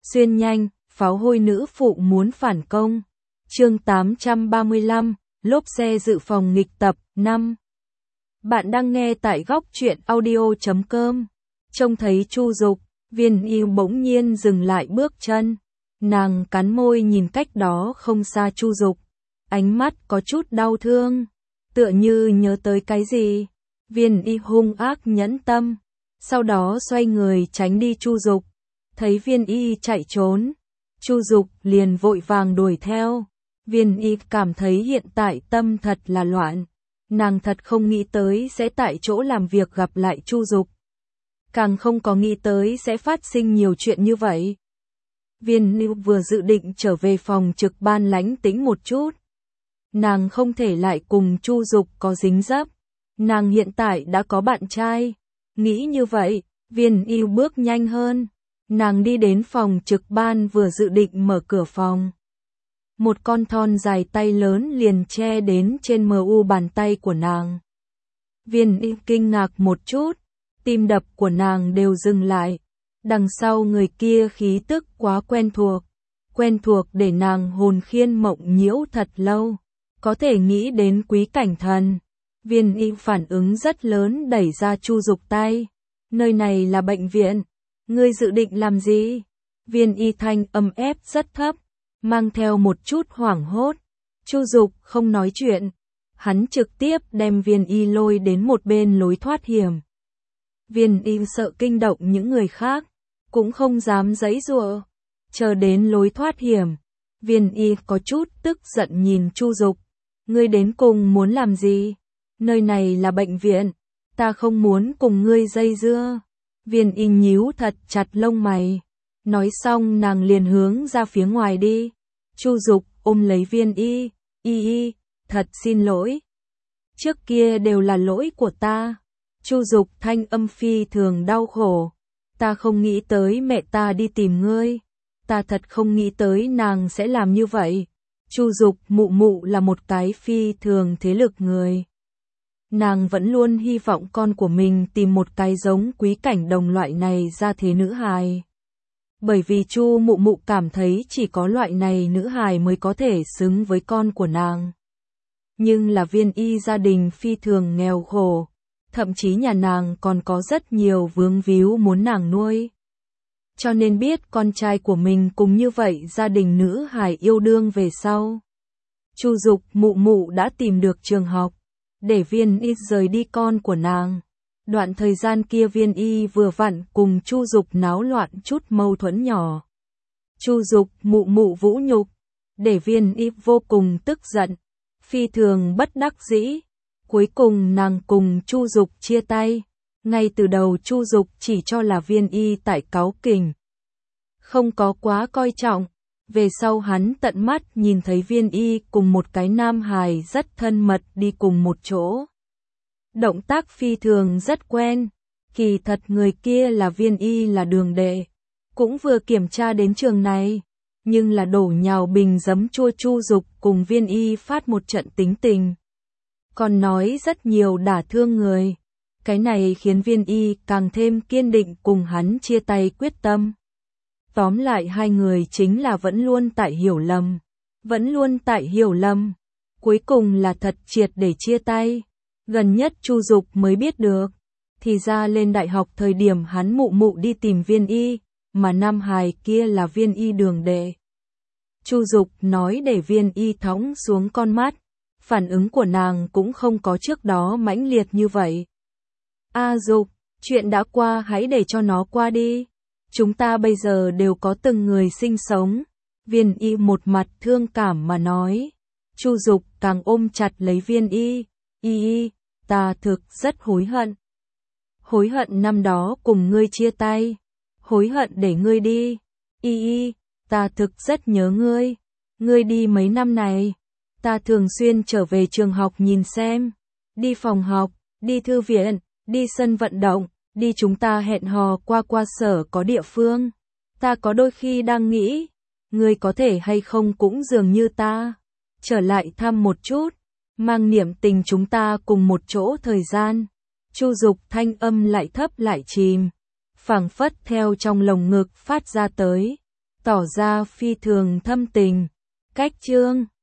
Xuyên nhanh, pháo hôi nữ phụ muốn phản công. Chương 835, lốp xe dự phòng nghịch tập 5. Bạn đang nghe tại góc truyện audio.com. Trông thấy Chu Dục, Viên Yêu bỗng nhiên dừng lại bước chân. Nàng cắn môi nhìn cách đó không xa Chu Dục, ánh mắt có chút đau thương, tựa như nhớ tới cái gì. Viên Y hung ác nhẫn tâm, sau đó xoay người tránh đi Chu Dục. Thấy Viên Y chạy trốn, Chu Dục liền vội vàng đuổi theo. Viên Y cảm thấy hiện tại tâm thật là loạn, nàng thật không nghĩ tới sẽ tại chỗ làm việc gặp lại Chu Dục, càng không có nghĩ tới sẽ phát sinh nhiều chuyện như vậy. Viên Y vừa dự định trở về phòng trực ban lánh tĩnh một chút, nàng không thể lại cùng Chu Dục có dính dấp, nàng hiện tại đã có bạn trai. Nghĩ như vậy, Viên Y bước nhanh hơn, nàng đi đến phòng trực ban vừa dự định mở cửa phòng. Một con thon dài tay lớn liền che đến trên mu bàn tay của nàng. Viên Y kinh ngạc một chút, tim đập của nàng đều dừng lại. Đằng sau người kia khí tức quá quen thuộc để nàng hồn khiên mộng nhiễu thật lâu, có thể nghĩ đến Quý Cảnh Thần. Viên Y phản ứng rất lớn đẩy ra Chu Dục tay. Nơi này là bệnh viện, ngươi dự định làm gì? Viên Y thanh âm ép rất thấp, mang theo một chút hoảng hốt. Chu Dục không nói chuyện, hắn trực tiếp đem Viên Y lôi đến một bên lối thoát hiểm. Viên Y sợ kinh động những người khác, cũng không dám giãy giụa. Chờ đến lối thoát hiểm, Viên Y có chút tức giận nhìn Chu Dục, ngươi đến cùng muốn làm gì? Nơi này là bệnh viện, ta không muốn cùng ngươi dây dưa. Viên Y nhíu thật chặt lông mày. Nói xong nàng liền hướng ra phía ngoài đi. Chu Dục ôm lấy Viên Y, Y, thật xin lỗi. Trước kia đều là lỗi của ta. Chu Dục thanh âm phi thường đau khổ. Ta không nghĩ tới mẹ ta đi tìm ngươi. Ta thật không nghĩ tới nàng sẽ làm như vậy. Chu Dục mụ mụ là một cái phi thường thế lực người. Nàng vẫn luôn hy vọng con của mình tìm một cái giống Quý Cảnh Đồng loại này ra thế nữ hài. Bởi vì Chu mụ mụ cảm thấy chỉ có loại này nữ hài mới có thể xứng với con của nàng. Nhưng là Viên Y gia đình phi thường nghèo khổ, thậm chí nhà nàng còn có rất nhiều vướng víu muốn nàng nuôi. Cho nên biết con trai của mình cùng như vậy gia đình nữ hài yêu đương về sau. Chu Dục mụ mụ đã tìm được trường học, để Viên Y rời đi con của nàng. Đoạn thời gian kia Viên Y vừa vặn cùng Chu Dục náo loạn chút mâu thuẫn nhỏ. Chu Dục mụ mụ vũ nhục, để Viên Y vô cùng tức giận, phi thường bất đắc dĩ. Cuối cùng nàng cùng Chu Dục chia tay. Ngay từ đầu Chu Dục chỉ cho là Viên Y tại cáu kỉnh, không có quá coi trọng. Về sau hắn tận mắt nhìn thấy Viên Y cùng một cái nam hài rất thân mật đi cùng một chỗ. Động tác phi thường rất quen. Kỳ thật người kia là Viên Y là đường đệ, cũng vừa kiểm tra đến trường này, nhưng là đổ nhào bình giấm chua. Chu Dục cùng Viên Y phát một trận tính tình, còn nói rất nhiều đả thương người. Cái này khiến Viên Y càng thêm kiên định cùng hắn chia tay quyết tâm. Tóm lại hai người chính là vẫn luôn tại hiểu lầm. Cuối cùng là thật triệt để chia tay. Gần nhất Chu Dục mới biết được, thì ra lên đại học thời điểm hắn mụ mụ đi tìm Viên Y, mà nam hài kia là Viên Y đường đệ. Chu Dục nói để Viên Y thõng xuống con mắt, phản ứng của nàng cũng không có trước đó mãnh liệt như vậy. Dục, chuyện đã qua hãy để cho nó qua đi. Chúng ta bây giờ đều có từng người sinh sống. Viên Y một mặt thương cảm mà nói. Chu Dục càng ôm chặt lấy Viên Y. Y, ta thực rất hối hận. Hối hận năm đó cùng ngươi chia tay. Hối hận để ngươi đi. Y, ta thực rất nhớ ngươi. Ngươi đi mấy năm này, ta thường xuyên trở về trường học nhìn xem. Đi phòng học, đi thư viện, đi sân vận động, đi chúng ta hẹn hò qua sở có địa phương. Ta có đôi khi đang nghĩ, ngươi có thể hay không cũng dường như ta, trở lại thăm một chút, mang niệm tình chúng ta cùng một chỗ thời gian. Chu Dục thanh âm lại thấp lại chìm, phảng phất theo trong lồng ngực phát ra tới. tỏ ra phi thường thâm tình. Cách chương